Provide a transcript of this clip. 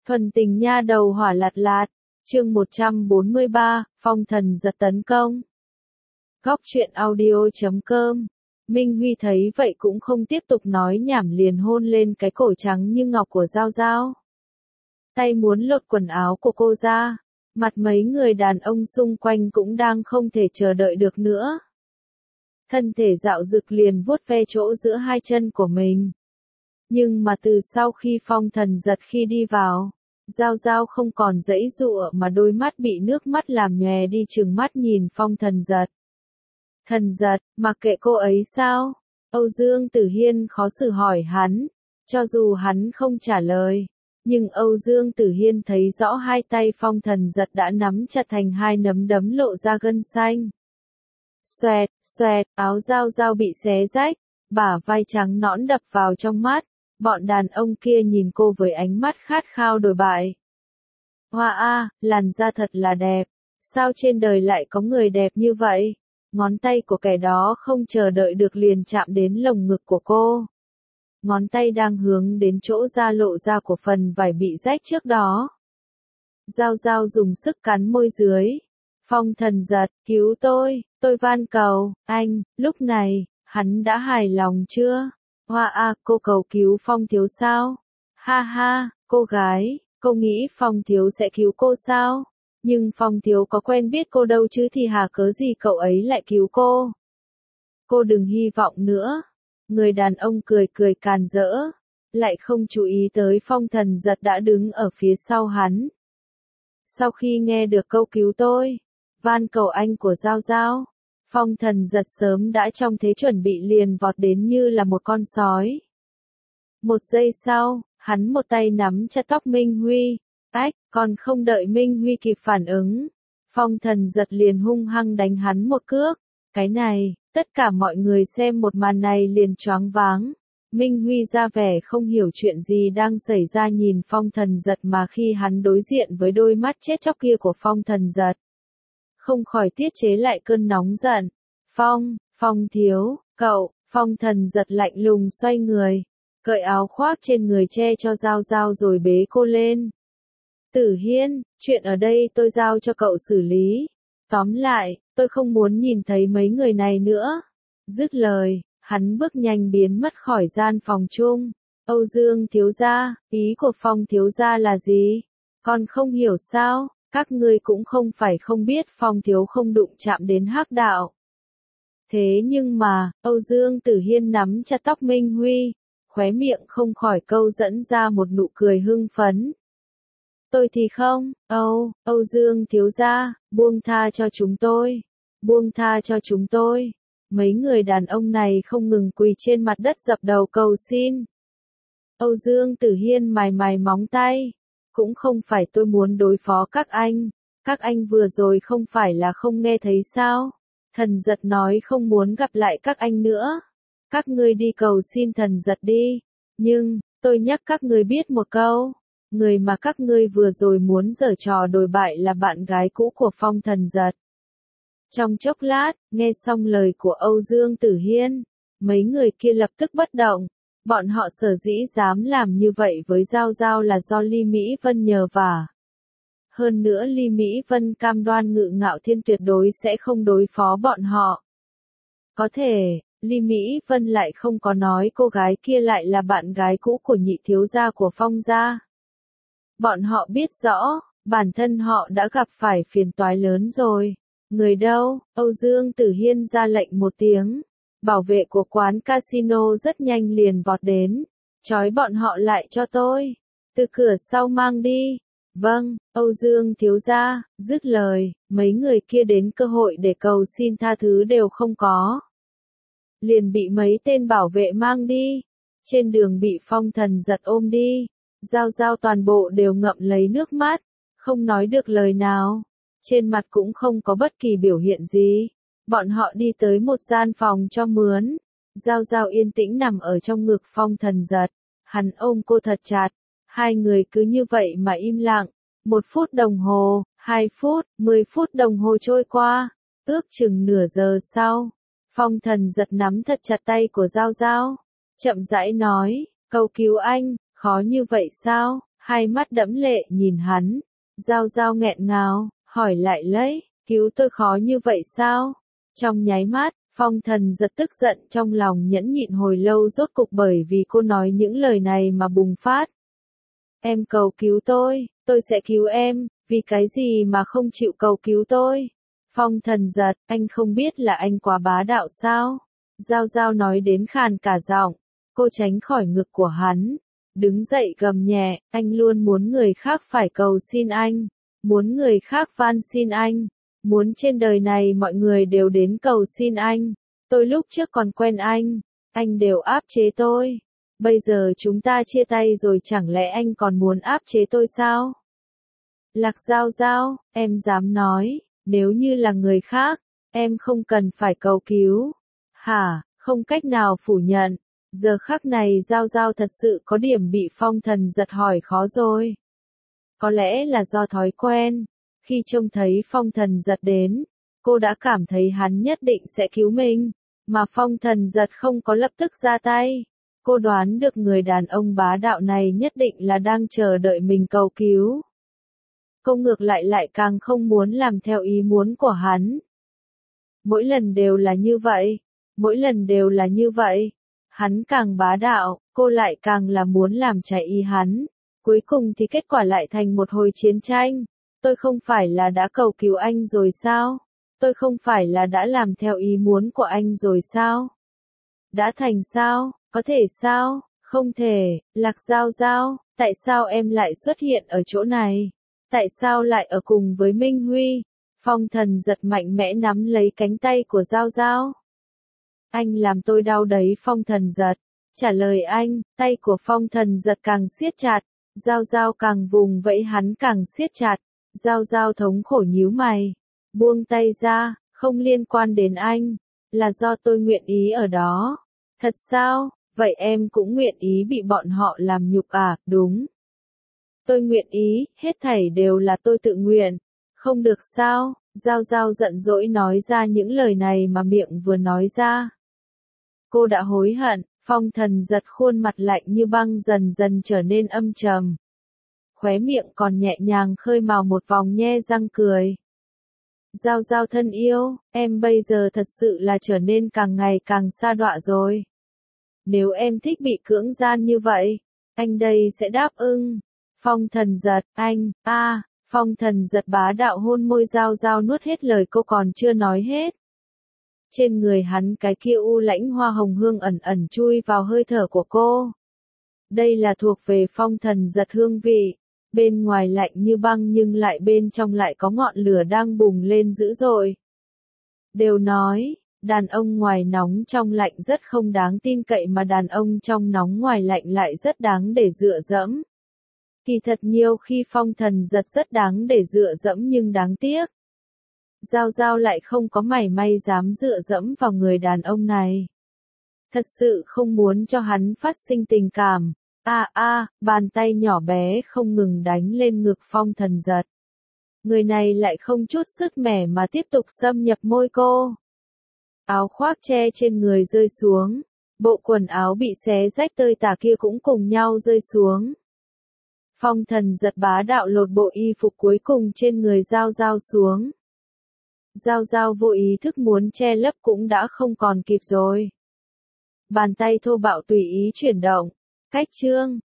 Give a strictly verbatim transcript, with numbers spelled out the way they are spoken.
Thuần tình nha đầu hỏa lạt lạt, chương một trăm bốn mươi ba, phong thần giật tấn công. Góc truyện audio chấm com. Minh Huy thấy vậy cũng không tiếp tục nói nhảm, liền hôn lên cái cổ trắng như ngọc của Giao Giao. Tay muốn lột quần áo của cô ra, mặt mấy người đàn ông xung quanh cũng đang không thể chờ đợi được nữa. Thân thể dạo dực liền vuốt ve chỗ giữa hai chân của mình. Nhưng mà từ sau khi phong thần giật khi đi vào, Giao Giao không còn giãy giụa mà đôi mắt bị nước mắt làm nhòe đi, trừng mắt nhìn phong thần giật. Thần giật, mặc kệ cô ấy sao? Âu Dương Tử Hiên khó xử hỏi hắn. Cho dù hắn không trả lời, nhưng Âu Dương Tử Hiên thấy rõ hai tay phong thần giật đã nắm chặt thành hai nắm đấm, lộ ra gân xanh. Xoẹt, xoẹt, áo Giao Giao bị xé rách, bả vai trắng nõn đập vào trong mắt. Bọn đàn ông kia nhìn cô với ánh mắt khát khao đồi bại. Hoa a, làn da thật là đẹp. Sao trên đời lại có người đẹp như vậy? Ngón tay của kẻ đó không chờ đợi được liền chạm đến lồng ngực của cô. Ngón tay đang hướng đến chỗ da lộ ra của phần vải bị rách trước đó. Giao Giao dùng sức cắn môi dưới. Phong thần giật, cứu tôi, tôi van cầu, anh, lúc này, hắn đã hài lòng chưa? Hoa a, cô cầu cứu Phong thiếu sao? Ha ha, cô gái, cô nghĩ Phong thiếu sẽ cứu cô sao? Nhưng Phong thiếu có quen biết cô đâu chứ, thì hà cớ gì cậu ấy lại cứu cô? Cô đừng hy vọng nữa. Người đàn ông cười cười càn rỡ, lại không chú ý tới phong thần giật đã đứng ở phía sau hắn. Sau khi nghe được câu cứu tôi, van cầu anh của Giao Giao, phong thần giật sớm đã trong thế chuẩn bị, liền vọt đến như là một con sói. Một giây sau, hắn một tay nắm chặt tóc Minh Huy. Ách, còn không đợi Minh Huy kịp phản ứng, phong thần giật liền hung hăng đánh hắn một cước. Cái này, tất cả mọi người xem một màn này liền choáng váng. Minh Huy ra vẻ không hiểu chuyện gì đang xảy ra, nhìn phong thần giật mà khi hắn đối diện với đôi mắt chết chóc kia của phong thần giật, không khỏi tiết chế lại cơn nóng giận. Phong, Phong thiếu, cậu, phong thần giật lạnh lùng xoay người, cởi áo khoác trên người che cho Giao Giao rồi bế cô lên. Tử Hiên, chuyện ở đây tôi giao cho cậu xử lý. Tóm lại, tôi không muốn nhìn thấy mấy người này nữa. Dứt lời, hắn bước nhanh biến mất khỏi gian phòng chung. Âu Dương thiếu gia, ý của Phong thiếu gia là gì? Còn không hiểu sao? Các ngươi cũng không phải không biết Phong thiếu không đụng chạm đến hắc đạo. Thế nhưng mà, Âu Dương Tử Hiên nắm chặt tóc Minh Huy, khóe miệng không khỏi câu dẫn ra một nụ cười hưng phấn. Tôi thì không, Âu, Âu Dương thiếu gia, buông tha cho chúng tôi, buông tha cho chúng tôi. Mấy người đàn ông này không ngừng quỳ trên mặt đất dập đầu cầu xin. Âu Dương Tử Hiên mài mài móng tay, cũng không phải tôi muốn đối phó các anh, các anh vừa rồi không phải là không nghe thấy sao? Thần giật nói không muốn gặp lại các anh nữa. Các ngươi đi cầu xin thần giật đi, nhưng, tôi nhắc các ngươi biết một câu. Người mà các ngươi vừa rồi muốn giở trò đồi bại là bạn gái cũ của phong thần giật. Trong chốc lát, nghe xong lời của Âu Dương Tử Hiên, mấy người kia lập tức bất động. Bọn họ sở dĩ dám làm như vậy với Giao Giao là do Ly Mỹ Vân nhờ vả. Hơn nữa Ly Mỹ Vân cam đoan Ngự Ngạo Thiên tuyệt đối sẽ không đối phó bọn họ. Có thể, Ly Mỹ Vân lại không có nói cô gái kia lại là bạn gái cũ của nhị thiếu gia của Phong gia. Bọn họ biết rõ, bản thân họ đã gặp phải phiền toái lớn rồi. Người đâu? Âu Dương Tử Hiên ra lệnh một tiếng. Bảo vệ của quán casino rất nhanh liền vọt đến. Trói bọn họ lại cho tôi. Từ cửa sau mang đi. Vâng, Âu Dương thiếu gia. Dứt lời, mấy người kia đến cơ hội để cầu xin tha thứ đều không có. Liền bị mấy tên bảo vệ mang đi. Trên đường bị phong thần giật ôm đi. Giao Giao toàn bộ đều ngậm lấy nước mắt, không nói được lời nào, trên mặt cũng không có bất kỳ biểu hiện gì. Bọn họ đi tới một gian phòng cho mướn, Giao Giao yên tĩnh nằm ở trong ngực phong thần giật, hắn ôm cô thật chặt, hai người cứ như vậy mà im lặng, một phút đồng hồ, hai phút, mười phút đồng hồ trôi qua, ước chừng nửa giờ sau, phong thần giật nắm thật chặt tay của Giao Giao, chậm rãi nói, cầu cứu anh. Khó như vậy sao? hai mắt đẫm lệ nhìn hắn. Giao Giao nghẹn ngào, hỏi lại lấy, cứu tôi khó như vậy sao? Trong nháy mắt, Phong Thần Giật tức giận trong lòng nhẫn nhịn hồi lâu rốt cục bởi vì cô nói những lời này mà bùng phát. Em cầu cứu tôi, tôi sẽ cứu em, vì cái gì mà không chịu cầu cứu tôi? Phong Thần Giật, anh không biết là anh quá bá đạo sao? Giao Giao nói đến khàn cả giọng, cô tránh khỏi ngực của hắn, đứng dậy gầm nhẹ, anh luôn muốn người khác phải cầu xin anh, muốn người khác van xin anh, muốn trên đời này mọi người đều đến cầu xin anh. Tôi lúc trước còn quen anh, anh đều áp chế tôi. Bây giờ chúng ta chia tay rồi chẳng lẽ anh còn muốn áp chế tôi sao? Lạc Giao Giao, em dám nói, nếu như là người khác, em không cần phải cầu cứu. Hả, không cách nào phủ nhận. Giờ khắc này Giao Giao thật sự có điểm bị Phong Thần Giật hỏi khó rồi. Có lẽ là do thói quen. Khi trông thấy Phong Thần Giật đến, cô đã cảm thấy hắn nhất định sẽ cứu mình, mà Phong Thần Giật không có lập tức ra tay. Cô đoán được người đàn ông bá đạo này nhất định là đang chờ đợi mình cầu cứu. Cô ngược lại lại càng không muốn làm theo ý muốn của hắn. Mỗi lần đều là như vậy, mỗi lần đều là như vậy. Hắn càng bá đạo, cô lại càng là muốn làm trái ý hắn. Cuối cùng thì kết quả lại thành một hồi chiến tranh. Tôi không phải là đã cầu cứu anh rồi sao? Tôi không phải là đã làm theo ý muốn của anh rồi sao? Đã thành sao? Có thể sao? Không thể. Lạc Giao Giao, tại sao em lại xuất hiện ở chỗ này? Tại sao lại ở cùng với Minh Huy? Phong Thần Giật mạnh mẽ nắm lấy cánh tay của Giao Giao. Anh làm tôi đau đấy. Phong Thần Giật trả lời anh, tay của Phong Thần Giật càng siết chặt, Giao Giao càng vùng vẫy hắn càng siết chặt. Giao Giao thống khổ nhíu mày, buông tay ra, không liên quan đến anh, là do tôi nguyện ý ở đó. Thật sao? Vậy em cũng nguyện ý bị bọn họ làm nhục à? Đúng. Tôi nguyện ý, hết thảy đều là tôi tự nguyện. Không được sao? Giao Giao giận dỗi nói ra những lời này mà miệng vừa nói ra. Cô đã hối hận. Phong Thần Giật khuôn mặt lạnh như băng dần dần trở nên âm trầm. Khóe miệng còn nhẹ nhàng khơi mào một vòng nhe răng cười. Giao Giao thân yêu, em bây giờ thật sự là trở nên càng ngày càng sa đọa rồi. Nếu em thích bị cưỡng gian như vậy, anh đây sẽ đáp ưng. Phong Thần Giật, anh, a, à, Phong Thần Giật bá đạo hôn môi Giao Giao nuốt hết lời cô còn chưa nói hết. Trên người hắn cái kia u lãnh hoa hồng hương ẩn ẩn chui vào hơi thở của cô. Đây là thuộc về Phong Thần Giật hương vị. Bên ngoài lạnh như băng nhưng lại bên trong lại có ngọn lửa đang bùng lên dữ dội. Đều nói, đàn ông ngoài nóng trong lạnh rất không đáng tin cậy mà đàn ông trong nóng ngoài lạnh lại rất đáng để dựa dẫm. Kỳ thật nhiều khi Phong Thần Giật rất đáng để dựa dẫm nhưng đáng tiếc. Giao Giao lại không có mảy may dám dựa dẫm vào người đàn ông này. Thật sự không muốn cho hắn phát sinh tình cảm. A à, a, à, bàn tay nhỏ bé không ngừng đánh lên ngực Phong Thần Giật. Người này lại không chút sức mẻ mà tiếp tục xâm nhập môi cô. Áo khoác che trên người rơi xuống, bộ quần áo bị xé rách tơi tả kia cũng cùng nhau rơi xuống. Phong Thần Giật bá đạo lột bộ y phục cuối cùng trên người Giao Giao xuống. Giao Giao vô ý thức muốn che lấp cũng đã không còn kịp rồi. Bàn tay thô bạo tùy ý chuyển động. Cách chương